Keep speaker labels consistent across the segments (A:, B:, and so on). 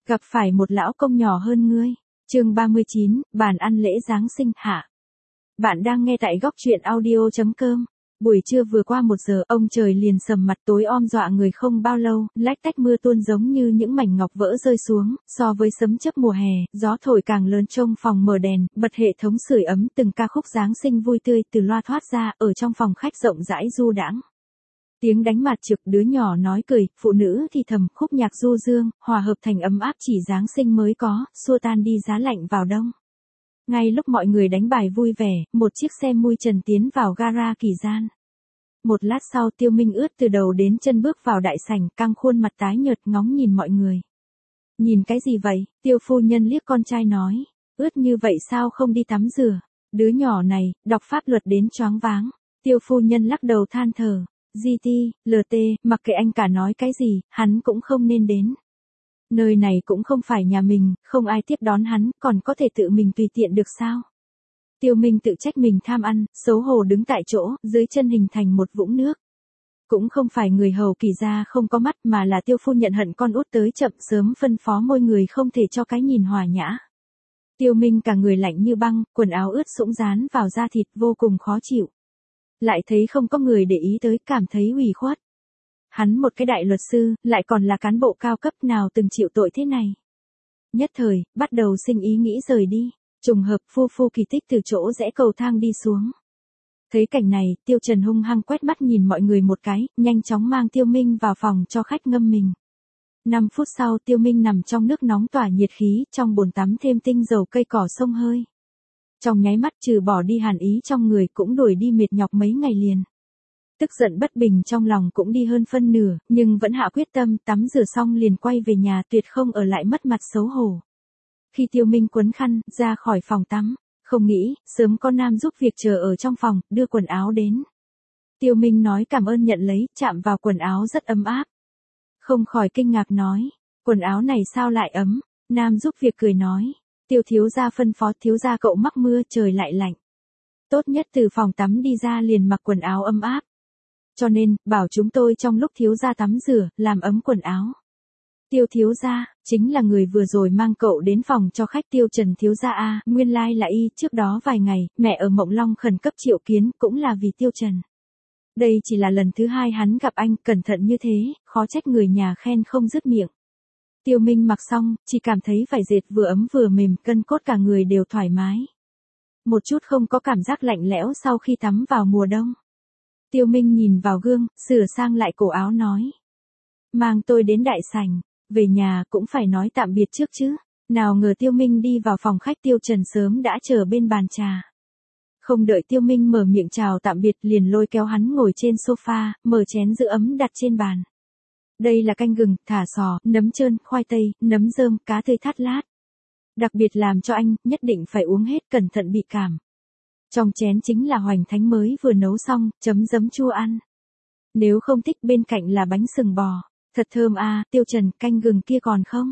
A: Gặp phải một lão công nhỏ hơn ngươi. Chương 39, bàn ăn lễ Giáng sinh hạ. Bạn đang nghe tại góc truyện audio.com. Buổi trưa vừa qua 1 giờ, ông trời liền sầm mặt tối om dọa người không bao lâu, lách tách mưa tuôn giống như những mảnh ngọc vỡ rơi xuống, so với sấm chớp mùa hè, gió thổi càng lớn. Trong phòng mở đèn, bật hệ thống sưởi ấm, từng ca khúc Giáng sinh vui tươi từ loa thoát ra, ở trong phòng khách rộng rãi du đãng. Tiếng đánh mạt trực, đứa nhỏ nói cười, phụ nữ thì thầm, khúc nhạc du dương, hòa hợp thành ấm áp chỉ Giáng sinh mới có, xua tan đi giá lạnh vào đông. Ngay lúc mọi người đánh bài vui vẻ, một chiếc xe mui trần tiến vào gara Kỳ Gian. Một lát sau Tiêu Minh ướt từ đầu đến chân bước vào đại sảnh, căng khuôn mặt tái nhợt ngóng nhìn mọi người. Nhìn cái gì vậy? Tiêu phu nhân liếc con trai nói. Ướt như vậy sao không đi tắm rửa? Đứa nhỏ này, đọc pháp luật đến choáng váng. Tiêu phu nhân lắc đầu than thở. GT, LT, mặc kệ anh cả nói cái gì, hắn cũng không nên đến. Nơi này cũng không phải nhà mình, không ai tiếp đón hắn, còn có thể tự mình tùy tiện được sao? Tiêu Minh tự trách mình tham ăn, xấu hổ đứng tại chỗ, dưới chân hình thành một vũng nước. Cũng không phải người hầu Kỳ gia không có mắt mà là Tiêu phu nhận hận con út tới chậm, sớm phân phó môi người không thể cho cái nhìn hòa nhã. Tiêu Minh cả người lạnh như băng, quần áo ướt sũng dán vào da thịt vô cùng khó chịu. Lại thấy không có người để ý tới, cảm thấy ủy khuất. Hắn một cái đại luật sư, lại còn là cán bộ cao cấp nào từng chịu tội thế này. Nhất thời, bắt đầu sinh ý nghĩ rời đi. Trùng hợp Phu Kỳ Tích từ chỗ rẽ cầu thang đi xuống. Thấy cảnh này, Tiêu Trần hung hăng quét mắt nhìn mọi người một cái, nhanh chóng mang Tiêu Minh vào phòng cho khách ngâm mình. 5 phút sau Tiêu Minh nằm trong nước nóng tỏa nhiệt khí, trong bồn tắm thêm tinh dầu cây cỏ xông hơi. Trong nháy mắt trừ bỏ đi hàn ý trong người cũng đuổi đi mệt nhọc mấy ngày liền. Tức giận bất bình trong lòng cũng đi hơn phân nửa, nhưng vẫn hạ quyết tâm, tắm rửa xong liền quay về nhà, tuyệt không ở lại mất mặt xấu hổ. Khi Tiêu Minh quấn khăn, ra khỏi phòng tắm, không nghĩ, sớm có nam giúp việc chờ ở trong phòng, đưa quần áo đến. Tiêu Minh nói cảm ơn nhận lấy, chạm vào quần áo rất ấm áp. Không khỏi kinh ngạc nói, quần áo này sao lại ấm? Nam giúp việc cười nói, Tiêu thiếu gia phân phó, thiếu gia cậu mắc mưa, trời lại lạnh. Tốt nhất từ phòng tắm đi ra liền mặc quần áo ấm áp. Cho nên, bảo chúng tôi trong lúc thiếu gia tắm rửa, làm ấm quần áo. Tiêu thiếu gia, chính là người vừa rồi mang cậu đến phòng cho khách. Tiêu Trần thiếu gia a, nguyên lai là y, trước đó vài ngày, mẹ ở Mộng Long khẩn cấp triệu kiến, cũng là vì Tiêu Trần. Đây chỉ là lần thứ 2 hắn gặp anh, cẩn thận như thế, khó trách người nhà khen không dứt miệng. Tiêu Minh mặc xong, chỉ cảm thấy vải dệt vừa ấm vừa mềm, cân cốt cả người đều thoải mái. Một chút không có cảm giác lạnh lẽo sau khi tắm vào mùa đông. Tiêu Minh nhìn vào gương, sửa sang lại cổ áo nói. Mang tôi đến đại sảnh, về nhà cũng phải nói tạm biệt trước chứ. Nào ngờ Tiêu Minh đi vào phòng khách, Tiêu Trần sớm đã chờ bên bàn trà. Không đợi Tiêu Minh mở miệng chào tạm biệt liền lôi kéo hắn ngồi trên sofa, mở chén giữ ấm đặt trên bàn. Đây là canh gừng, thả sò, nấm trơn, khoai tây, nấm rơm, cá tươi thắt lát. Đặc biệt làm cho anh, nhất định phải uống hết, cẩn thận bị cảm. Trong chén chính là hoành thánh mới vừa nấu xong, chấm giấm chua ăn. Nếu không thích bên cạnh là bánh sừng bò. Thật thơm à, Tiêu Trần, canh gừng kia còn không?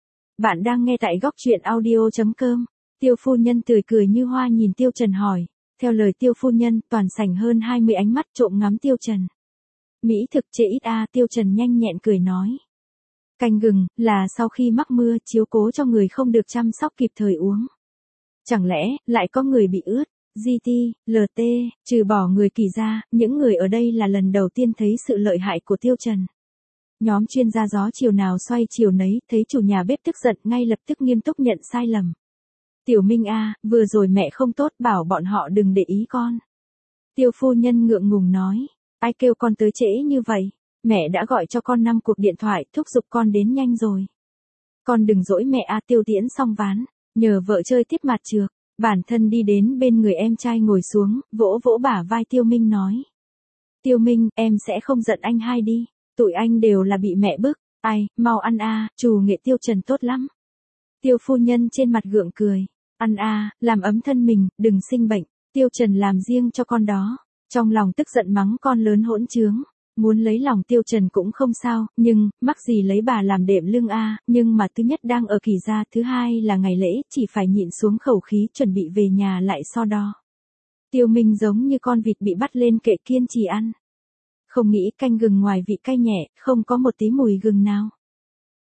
A: Bạn đang nghe tại góc truyện audio.com. Tiêu phu nhân tươi cười như hoa nhìn Tiêu Trần hỏi. Theo lời Tiêu phu nhân, toàn sảnh hơn 20 ánh mắt trộm ngắm Tiêu Trần. Mỹ thực chê ít à, Tiêu Trần nhanh nhẹn cười nói. Canh gừng, là sau khi mắc mưa, chiếu cố cho người không được chăm sóc kịp thời uống. Chẳng lẽ, lại có người bị ướt? GT, LT, trừ bỏ người Kỳ gia, những người ở đây là lần đầu tiên thấy sự lợi hại của Tiêu Trần. Nhóm chuyên gia gió chiều nào xoay chiều nấy, thấy chủ nhà bếp tức giận ngay lập tức nghiêm túc nhận sai lầm. Tiểu Minh a, vừa rồi mẹ không tốt, bảo bọn họ đừng để ý con. Tiêu phu nhân ngượng ngùng nói, ai kêu con tới trễ như vậy, mẹ đã gọi cho con 5 cuộc điện thoại, thúc giục con đến nhanh rồi. Con đừng dỗi mẹ a. Tiêu Tiễn xong ván, nhờ vợ chơi tiếp mặt trược, bản thân đi đến bên người em trai ngồi xuống, vỗ vỗ bả vai Tiêu Minh nói. Tiêu Minh, em sẽ không giận anh hai đi. Tụi anh đều là bị mẹ bức, ai, mau ăn a, trù nghệ Tiêu Trần tốt lắm. Tiêu phu nhân trên mặt gượng cười, ăn a, làm ấm thân mình, đừng sinh bệnh. Tiêu Trần làm riêng cho con đó. Trong lòng tức giận mắng con lớn hỗn trướng. Muốn lấy lòng Tiêu Trần cũng không sao, nhưng, mắc gì lấy bà làm đệm lưng a, nhưng mà thứ nhất đang ở Kỳ gia, thứ hai là ngày lễ, chỉ phải nhịn xuống khẩu khí chuẩn bị về nhà lại so đo. Tiêu Minh giống như con vịt bị bắt lên kệ kiên trì ăn. Không nghĩ canh gừng ngoài vị cay nhẹ, không có một tí mùi gừng nào.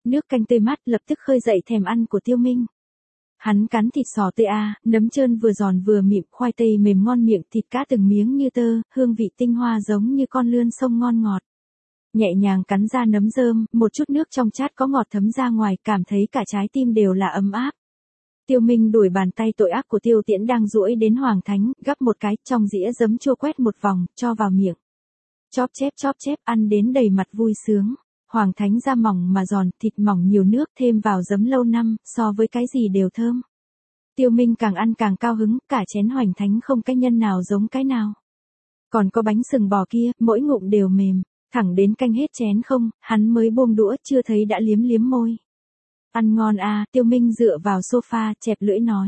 A: Nước canh tươi mát lập tức khơi dậy thèm ăn của Tiêu Minh. Hắn cắn thịt sò tươi nấm trơn vừa giòn vừa mịn, khoai tây mềm ngon miệng, thịt cá từng miếng như tơ, hương vị tinh hoa giống như con lươn sông ngon ngọt. Nhẹ nhàng cắn ra nấm rơm, một chút nước trong chát có ngọt thấm ra ngoài, cảm thấy cả trái tim đều là ấm áp. Tiêu Minh đuổi bàn tay tội ác của Tiêu Tiễn đang duỗi đến Hoàng Thánh, gắp một cái, trong dĩa giấm chua quét một vòng, cho vào miệng. Chóp chép, ăn đến đầy mặt vui sướng. Hoàng Thánh da mỏng mà giòn, thịt mỏng nhiều nước, thêm vào giấm lâu năm, so với cái gì đều thơm. Tiêu Minh càng ăn càng cao hứng, cả chén Hoành Thánh không cái nhân nào giống cái nào. Còn có bánh sừng bò kia, mỗi ngụm đều mềm, thẳng đến canh hết chén không, hắn mới buông đũa, chưa thấy đã liếm liếm môi. Ăn ngon Tiêu Minh dựa vào sofa, chẹp lưỡi nói.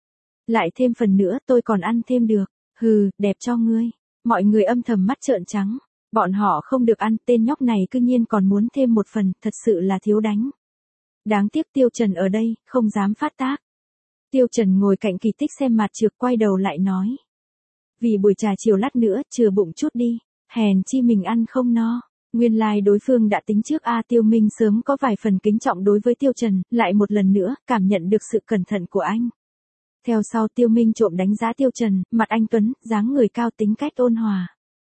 A: Lại thêm phần nữa, tôi còn ăn thêm được. Hừ, đẹp cho ngươi. Mọi người âm thầm mắt trợn trắng. Bọn họ không được ăn, tên nhóc này cư nhiên còn muốn thêm một phần, thật sự là thiếu đánh. Đáng tiếc Tiêu Trần ở đây, không dám phát tác. Tiêu Trần ngồi cạnh Kỳ Tích xem mặt trược, quay đầu lại nói. Vì buổi trà chiều lát nữa, chừa bụng chút đi, hèn chi mình ăn không no. Nguyên lai đối phương đã tính trước Tiêu Minh sớm có vài phần kính trọng đối với Tiêu Trần, lại một lần nữa, cảm nhận được sự cẩn thận của anh. Theo sau Tiêu Minh trộm đánh giá Tiêu Trần, mặt anh tuấn, dáng người cao, tính cách ôn hòa.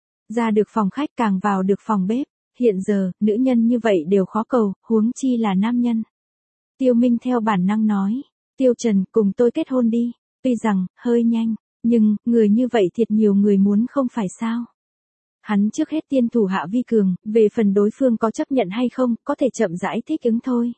A: Ra được phòng khách càng vào được phòng bếp, hiện giờ, nữ nhân như vậy đều khó cầu, huống chi là nam nhân. Tiêu Minh theo bản năng nói, Tiêu Trần, cùng tôi kết hôn đi, tuy rằng, hơi nhanh, nhưng, người như vậy thiệt nhiều người muốn không phải sao. Hắn trước hết tiên thủ hạ vi cường, về phần đối phương có chấp nhận hay không, có thể chậm rãi thích ứng thôi.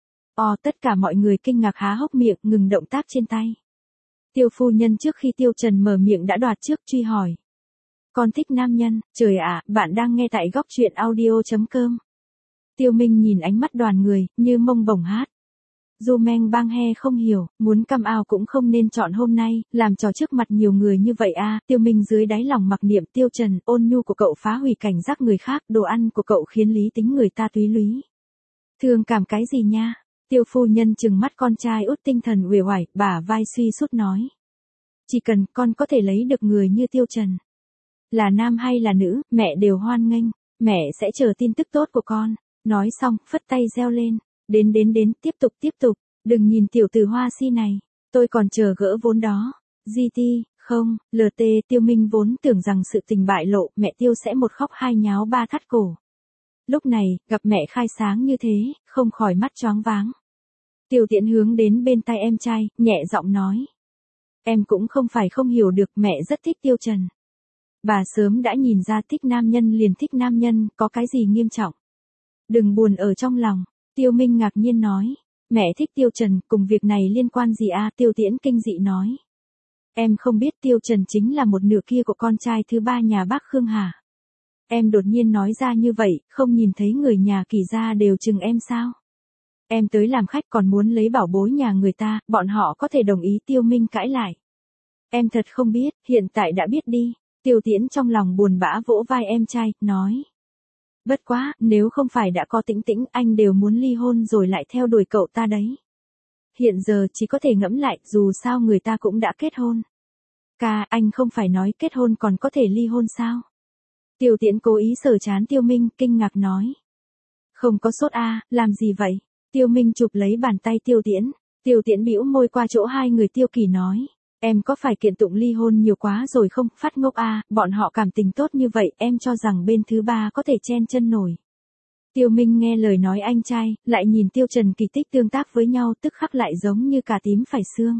A: Tất cả mọi người kinh ngạc há hốc miệng, ngừng động tác trên tay. Tiêu phu nhân trước khi Tiêu Trần mở miệng đã đoạt trước, truy hỏi. Con thích nam nhân, trời ạ, bạn đang nghe tại góc truyện audio.com. Tiêu Minh nhìn ánh mắt đoàn người, như mông bổng hát. Du Meng Bang He không hiểu, muốn come out cũng không nên chọn hôm nay, làm trò trước mặt nhiều người như vậy Tiêu Minh dưới đáy lòng mặc niệm Tiêu Trần, ôn nhu của cậu phá hủy cảnh giác người khác, đồ ăn của cậu khiến lý tính người ta túy lúy. Thương cảm cái gì nha? Tiêu phu nhân trừng mắt con trai út tinh thần uể oải, bả vai suy sút nói. Chỉ cần con có thể lấy được người như Tiêu Trần. Là nam hay là nữ, mẹ đều hoan nghênh, mẹ sẽ chờ tin tức tốt của con. Nói xong, phất tay reo lên. Đến, tiếp tục, đừng nhìn tiểu tử hoa si này, tôi còn chờ gỡ vốn đó. GT, không, LT, Tiêu Minh vốn tưởng rằng sự tình bại lộ, mẹ Tiêu sẽ một khóc hai nháo ba thắt cổ. Lúc này, gặp mẹ khai sáng như thế, không khỏi mắt choáng váng. Tiêu Tiễn hướng đến bên tay em trai, nhẹ giọng nói. Em cũng không phải không hiểu được, mẹ rất thích Tiêu Trần. Bà sớm đã nhìn ra thích nam nhân liền thích nam nhân, có cái gì nghiêm trọng. Đừng buồn ở trong lòng. Tiêu Minh ngạc nhiên nói, mẹ thích Tiêu Trần, cùng việc này liên quan gì Tiêu Tiễn kinh dị nói. Em không biết Tiêu Trần chính là một nửa kia của con trai thứ ba nhà bác Khương hả? Em đột nhiên nói ra như vậy, không nhìn thấy người nhà Kỳ gia đều chừng em sao? Em tới làm khách còn muốn lấy bảo bối nhà người ta, bọn họ có thể đồng ý. Tiêu Minh cãi lại. Em thật không biết, hiện tại đã biết đi. Tiêu Tiễn trong lòng buồn bã vỗ vai em trai, nói. Bất quá, nếu không phải đã có Tĩnh Tĩnh, anh đều muốn ly hôn rồi lại theo đuổi cậu ta đấy. Hiện giờ chỉ có thể ngẫm lại, dù sao người ta cũng đã kết hôn. Ca, anh không phải nói kết hôn còn có thể ly hôn sao? Tiêu Tiễn cố ý sờ trán Tiêu Minh, kinh ngạc nói. Không có sốt làm gì vậy? Tiêu Minh chụp lấy bàn tay Tiêu Tiễn. Tiêu Tiễn bĩu môi qua chỗ hai người Tiêu Kỳ nói. Em có phải kiện tụng ly hôn nhiều quá rồi không? Phát ngốc bọn họ cảm tình tốt như vậy, em cho rằng bên thứ ba có thể chen chân nổi. Tiêu Minh nghe lời nói anh trai, lại nhìn Tiêu Trần Kỳ Tích tương tác với nhau, tức khắc lại giống như cà tím phải xương.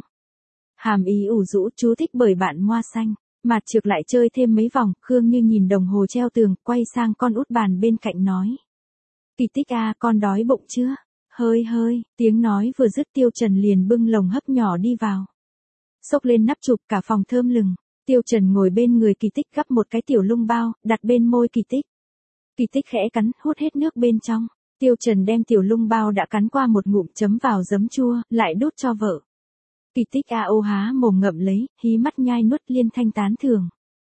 A: Hàm ý ủ rũ, chú thích bởi bạn Moa Xanh. Mạt Trược lại chơi thêm mấy vòng, Khương Như nhìn đồng hồ treo tường, quay sang con út bàn bên cạnh nói. Kỳ Tích con đói bụng chưa? Hơi, tiếng nói vừa dứt Tiêu Trần liền bưng lồng hấp nhỏ đi vào. Xốc lên nắp chụp, cả phòng thơm lừng. Tiêu Trần ngồi bên người Kỳ Tích gắp một cái tiểu lung bao, đặt bên môi Kỳ Tích. Kỳ Tích khẽ cắn, hút hết nước bên trong. Tiêu Trần đem tiểu lung bao đã cắn qua một ngụm chấm vào giấm chua, lại đút cho vợ. Kỳ Tích há mồm ngậm lấy, hí mắt nhai nuốt liên thanh tán thưởng.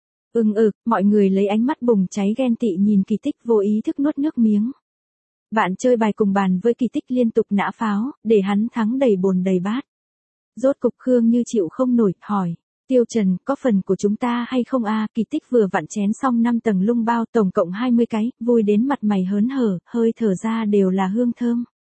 A: Mọi người lấy ánh mắt bùng cháy ghen tị nhìn Kỳ Tích vô ý thức nuốt nước miếng. Bạn chơi bài cùng bàn với Kỳ Tích liên tục nã pháo, để hắn thắng đầy bồn đầy bát. Rốt cục Khương Như chịu không nổi, hỏi. Tiêu Trần, có phần của chúng ta hay không Kỳ Tích vừa vặn chén xong 5 tầng lung bao, tổng cộng 20 cái, vui đến mặt mày hớn hở, hơi thở ra đều là hương thơm.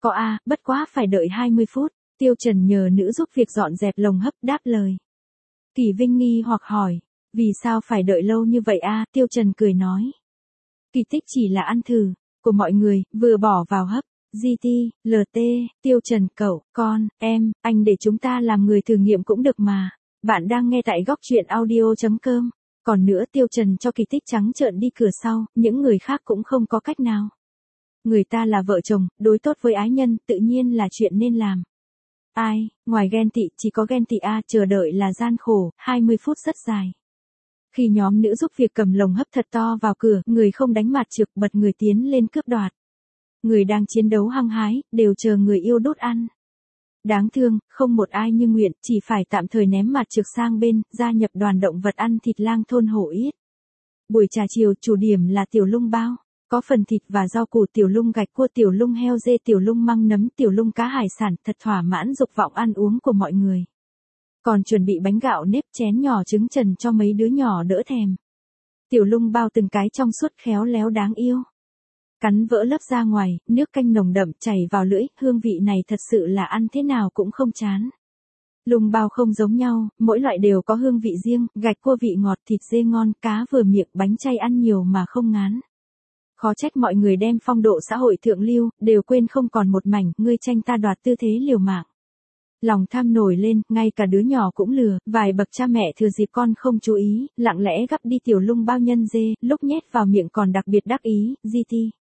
A: Có a, bất quá phải đợi 20 phút. Tiêu Trần nhờ nữ giúp việc dọn dẹp lồng hấp đáp lời. Kỳ Vinh nghi hoặc hỏi, vì sao phải đợi lâu như vậy a? Tiêu Trần cười nói. Kỳ tích chỉ là ăn thử, của mọi người, vừa bỏ vào hấp. GT, LT, Tiêu Trần cậu, con, em, anh để chúng ta làm người thử nghiệm cũng được mà. Bạn đang nghe tại góc truyện audio.com. Còn nữa Tiêu Trần cho Kỳ tích trắng trợn đi cửa sau, những người khác cũng không có cách nào. Người ta là vợ chồng, đối tốt với ái nhân, tự nhiên là chuyện nên làm. Ai, ngoài ghen tị, chỉ có ghen tị a, chờ đợi là gian khổ, 20 phút rất dài. Khi nhóm nữ giúp việc cầm lồng hấp thật to vào cửa, người không đánh mặt trực bật người tiến lên cướp đoạt. Người đang chiến đấu hăng hái, đều chờ người yêu đốt ăn. Đáng thương, không một ai như nguyện, chỉ phải tạm thời ném mặt trực sang bên, gia nhập đoàn động vật ăn thịt lang thôn hổ yết. Buổi trà chiều, chủ điểm là tiểu lung bao. Có phần thịt và rau củ, tiểu lung gạch cua, tiểu lung heo dê, tiểu lung măng nấm, tiểu lung cá hải sản, thật thỏa mãn dục vọng ăn uống của mọi người. Còn chuẩn bị bánh gạo nếp, chén nhỏ trứng trần cho mấy đứa nhỏ đỡ thèm. Tiểu lung bao từng cái trong suốt khéo léo đáng yêu. Cắn vỡ lớp ra ngoài, nước canh nồng đậm chảy vào lưỡi, hương vị này thật sự là ăn thế nào cũng không chán. Lung bao không giống nhau, mỗi loại đều có hương vị riêng, gạch cua vị ngọt, thịt dê ngon, cá vừa miệng, bánh chay ăn nhiều mà không ngán. Khó trách mọi người đem phong độ xã hội thượng lưu, đều quên không còn một mảnh, ngươi tranh ta đoạt tư thế liều mạng. Lòng tham nổi lên, ngay cả đứa nhỏ cũng lừa, vài bậc cha mẹ thừa dịp con không chú ý, lặng lẽ gắp đi tiểu lung bao nhân dê, lúc nhét vào miệng còn đặc biệt đắc ý, GT.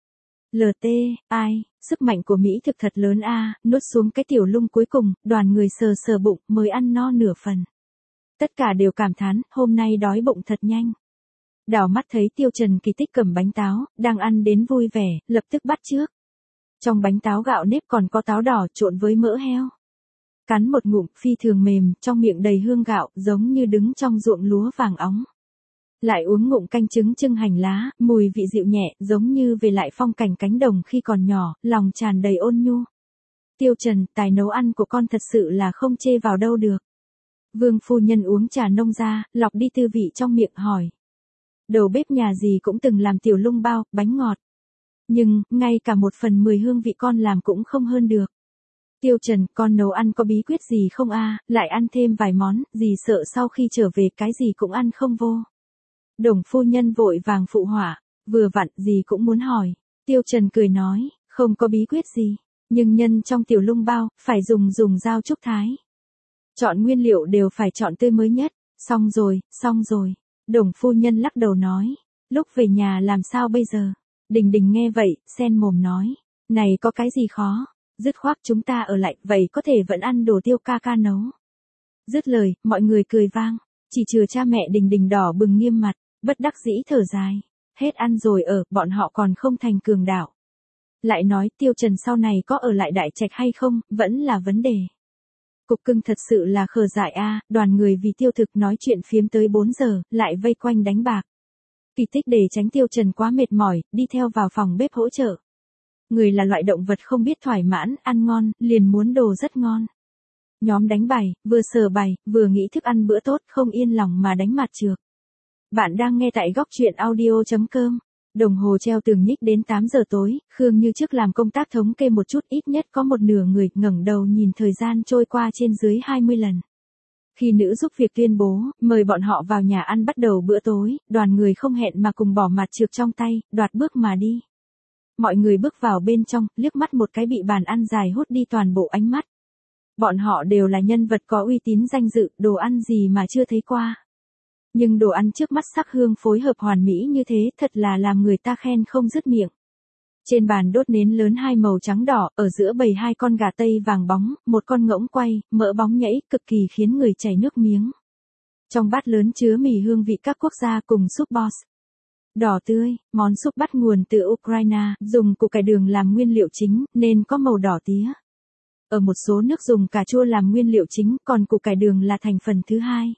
A: LT, ai, sức mạnh của Mỹ thực thật lớn a, nuốt xuống cái tiểu lung cuối cùng, đoàn người sờ sờ bụng, mới ăn no nửa phần. Tất cả đều cảm thán, hôm nay đói bụng thật nhanh. Đảo mắt thấy Tiêu Trần Kỳ tích cầm bánh táo, đang ăn đến vui vẻ, lập tức bắt trước. Trong bánh táo gạo nếp còn có táo đỏ trộn với mỡ heo. Cắn một ngụm, phi thường mềm, trong miệng đầy hương gạo, giống như đứng trong ruộng lúa vàng óng. Lại uống ngụm canh trứng chưng hành lá, mùi vị dịu nhẹ, giống như về lại phong cảnh cánh đồng khi còn nhỏ, lòng tràn đầy ôn nhu. Tiêu Trần, tài nấu ăn của con thật sự là không chê vào đâu được. Vương phu nhân uống trà nông ra, lọc đi tư vị trong miệng hỏi. Đầu bếp nhà gì cũng từng làm tiểu lung bao, bánh ngọt. Nhưng, ngay cả 1/10 hương vị con làm cũng không hơn được. Tiêu Trần, con nấu ăn có bí quyết gì không a? Lại ăn thêm vài món, gì sợ sau khi trở về cái gì cũng ăn không vô. Đồng phu nhân vội vàng phụ họa, vừa vặn gì cũng muốn hỏi. Tiêu Trần cười nói, không có bí quyết gì, nhưng nhân trong tiểu lung bao, phải dùng dao trúc thái. Chọn nguyên liệu đều phải chọn tươi mới nhất, xong rồi. Đồng phu nhân lắc đầu nói, lúc về nhà làm sao bây giờ? Đình Đình nghe vậy, sen mồm nói, này có cái gì khó, dứt khoát chúng ta ở lại, vậy có thể vẫn ăn đồ Tiêu ca ca nấu. Dứt lời, mọi người cười vang, chỉ trừ cha mẹ Đình Đình đỏ bừng nghiêm mặt, bất đắc dĩ thở dài, hết ăn rồi ở, bọn họ còn không thành cường đạo. Lại nói Tiêu Trần sau này có ở lại đại trạch hay không, vẫn là vấn đề. Cục cưng thật sự là khờ dại a, đoàn người vì tiêu thực nói chuyện phiếm tới 4 giờ, lại vây quanh đánh bạc. Kỳ tích để tránh Tiêu Trần quá mệt mỏi, đi theo vào phòng bếp hỗ trợ. Người là loại động vật không biết thỏa mãn, ăn ngon, liền muốn đồ rất ngon. Nhóm đánh bài, vừa sờ bài, vừa nghĩ thức ăn bữa tốt, không yên lòng mà đánh mặt trược. Bạn đang nghe tại góc truyện audio.com. Đồng hồ treo tường nhích đến 8 giờ tối, Khương như trước làm công tác thống kê một chút, ít nhất có một nửa người ngẩng đầu nhìn thời gian trôi qua trên dưới 20 lần. Khi nữ giúp việc tuyên bố, mời bọn họ vào nhà ăn bắt đầu bữa tối, đoàn người không hẹn mà cùng bỏ mặt trược trong tay, đoạt bước mà đi. Mọi người bước vào bên trong, liếc mắt một cái bị bàn ăn dài hút đi toàn bộ ánh mắt. Bọn họ đều là nhân vật có uy tín danh dự, đồ ăn gì mà chưa thấy qua. Nhưng đồ ăn trước mắt sắc hương phối hợp hoàn mỹ như thế thật là làm người ta khen không dứt miệng. Trên bàn đốt nến lớn 2 màu trắng đỏ, ở giữa bày 2 con gà tây vàng bóng, một con ngỗng quay, mỡ bóng nhảy, cực kỳ khiến người chảy nước miếng. Trong bát lớn chứa mì hương vị các quốc gia cùng súp boss. Đỏ tươi, món súp bắt nguồn từ Ukraine, dùng củ cải đường làm nguyên liệu chính, nên có màu đỏ tía. Ở một số nước dùng cà chua làm nguyên liệu chính, còn củ cải đường là thành phần thứ hai.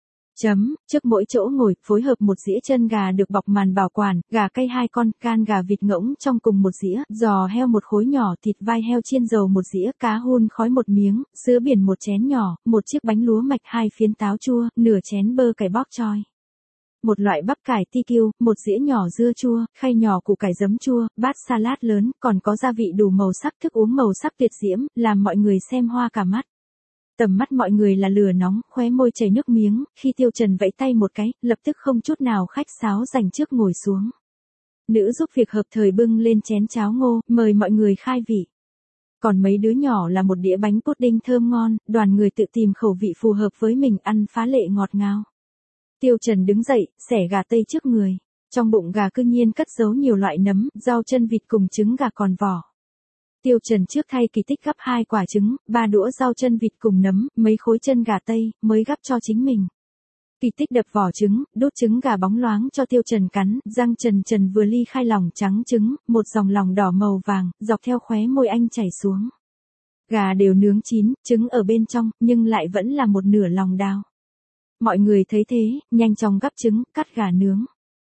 A: Trước mỗi chỗ ngồi, phối hợp một dĩa chân gà được bọc màn bảo quản, gà cay 2 con, can gà vịt ngỗng trong cùng một dĩa, giò heo một khối nhỏ, thịt vai heo chiên dầu một dĩa, cá hun khói một miếng, sữa biển một chén nhỏ, một chiếc bánh lúa mạch 2 phiến táo chua, nửa chén bơ cải bóc choi. một loại bắp cải TQ, một dĩa nhỏ dưa chua, khay nhỏ củ cải giấm chua, bát salad lớn, còn có gia vị đủ màu sắc, thức uống màu sắc tuyệt diễm, làm mọi người xem hoa cả mắt. Tầm mắt mọi người là lửa nóng, khóe môi chảy nước miếng, khi Tiêu Trần vẫy tay một cái, lập tức không chút nào khách sáo dành trước ngồi xuống. Nữ giúp việc hợp thời bưng lên chén cháo ngô, mời mọi người khai vị. Còn mấy đứa nhỏ là một đĩa bánh pudding thơm ngon, đoàn người tự tìm khẩu vị phù hợp với mình ăn phá lệ ngọt ngào. Tiêu Trần đứng dậy, xẻ gà tây trước người. Trong bụng gà cư nhiên cất giấu nhiều loại nấm, rau chân vịt cùng trứng gà còn vỏ. Tiêu Trần trước thay Kỳ Tích gắp 2 quả trứng, 3 đũa rau chân vịt cùng nấm, mấy khối chân gà tây, mới gắp cho chính mình. Kỳ Tích đập vỏ trứng, đút trứng gà bóng loáng cho Tiêu Trần cắn, răng trần vừa ly khai lòng trắng trứng, một dòng lòng đỏ màu vàng, dọc theo khóe môi anh chảy xuống. Gà đều nướng chín, trứng ở bên trong, nhưng lại vẫn là một nửa lòng đào. Mọi người thấy thế, nhanh chóng gắp trứng, cắt gà nướng.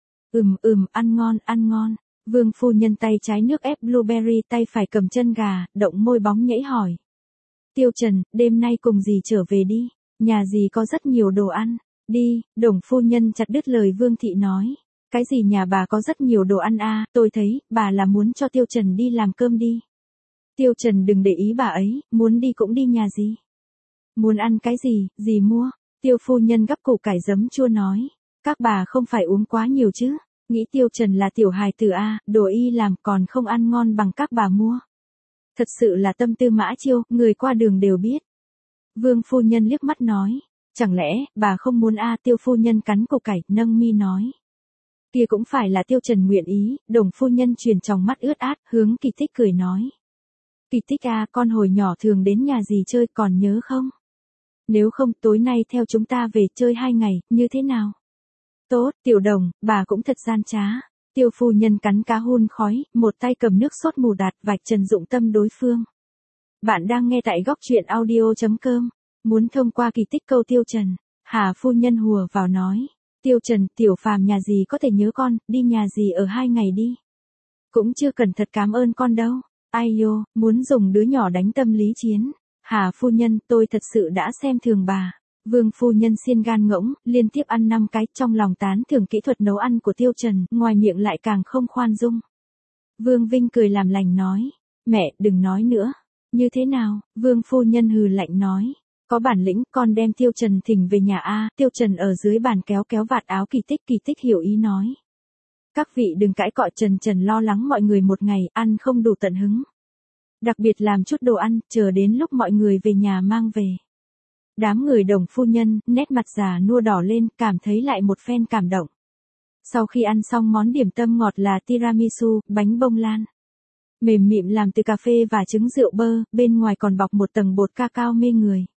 A: Ăn ngon, ăn ngon. Vương phu nhân tay trái nước ép blueberry, tay phải cầm chân gà, động môi bóng nhảy hỏi. Tiêu Trần, đêm nay cùng dì trở về đi, nhà dì có rất nhiều đồ ăn. Đi, Đồng phu nhân chặt đứt lời Vương thị nói. Cái gì nhà bà có rất nhiều đồ ăn à, tôi thấy, bà là muốn cho Tiêu Trần đi làm cơm đi. Tiêu Trần đừng để ý bà ấy, muốn đi cũng đi nhà dì. Muốn ăn cái gì, dì mua. Tiêu phu nhân gắp củ cải giấm chua nói. Các bà không phải uống quá nhiều chứ. Nghĩ Tiêu Trần là tiểu hài tử a, đồ y làm còn không ăn ngon bằng các bà mua. Thật sự là tâm tư Mã Chiêu, người qua đường đều biết. Vương phu nhân liếc mắt nói. Chẳng lẽ, bà không muốn a? Tiêu phu nhân cắn củ cải, nâng mi nói. Kia cũng phải là Tiêu Trần nguyện ý. Đồng phu nhân truyền tròng mắt ướt át, hướng Kỳ Tích cười nói. Kỳ Tích a, con hồi nhỏ thường đến nhà dì chơi, còn nhớ không? Nếu không, tối nay theo chúng ta về chơi 2 ngày, như thế nào? Tốt, Tiểu Đồng, bà cũng thật gian trá. Tiêu phu nhân cắn cá hun khói, một tay cầm nước sốt mù đạt, vạch trần dụng tâm đối phương. Bạn đang nghe tại góc truyện audio.com. Muốn thông qua Kỳ Tích câu Tiêu Trần. Hà phu nhân hùa vào nói. Tiêu Trần, tiểu phàm nhà dì có thể nhớ con, đi nhà dì ở 2 ngày đi. Cũng chưa cần thật cảm ơn con đâu. Ai yo, muốn dùng đứa nhỏ đánh tâm lý chiến. Hà phu nhân, tôi thật sự đã xem thường bà. Vương phu nhân xiên gan ngỗng, liên tiếp ăn 5 cái, trong lòng tán thưởng kỹ thuật nấu ăn của Tiêu Trần, ngoài miệng lại càng không khoan dung. Vương Vinh cười làm lành nói, mẹ, đừng nói nữa. Như thế nào? Vương phu nhân hừ lạnh nói, có bản lĩnh con đem Tiêu Trần thỉnh về nhà a. Tiêu Trần ở dưới bàn kéo vạt áo Kỳ Tích hiểu ý nói. Các vị đừng cãi cọ, Trần lo lắng mọi người một ngày ăn không đủ tận hứng. Đặc biệt làm chút đồ ăn, chờ đến lúc mọi người về nhà mang về. Đám người Đồng phu nhân, nét mặt già nua đỏ lên, cảm thấy lại một phen cảm động. Sau khi ăn xong món điểm tâm ngọt là tiramisu, bánh bông lan. Mềm mịn làm từ cà phê và trứng rượu bơ, bên ngoài còn bọc một tầng bột cacao mê người.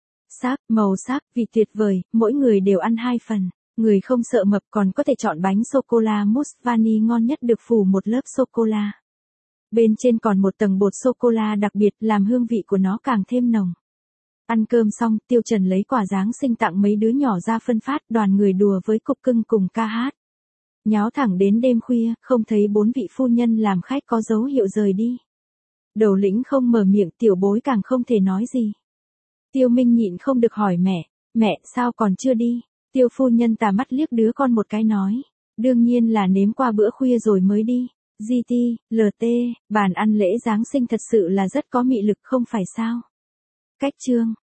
A: Màu sắc, vị tuyệt vời, mỗi người đều ăn 2 phần. Người không sợ mập còn có thể chọn bánh sô-cô-la mousse vani ngon nhất được phủ một lớp sô-cô-la. Bên trên còn một tầng bột sô-cô-la đặc biệt làm hương vị của nó càng thêm nồng. Ăn cơm xong, Tiêu Trần lấy quà Giáng sinh tặng mấy đứa nhỏ ra phân phát, đoàn người đùa với cục cưng cùng ca hát. Nháo thẳng đến đêm khuya, không thấy 4 vị phu nhân làm khách có dấu hiệu rời đi. Đầu lĩnh không mở miệng, tiểu bối càng không thể nói gì. Tiêu Minh nhịn không được hỏi mẹ sao còn chưa đi? Tiêu phu nhân tà mắt liếc đứa con một cái nói, đương nhiên là nếm qua bữa khuya rồi mới đi. GT, LT, bàn ăn lễ Giáng sinh thật sự là rất có mị lực không phải sao? Cách chương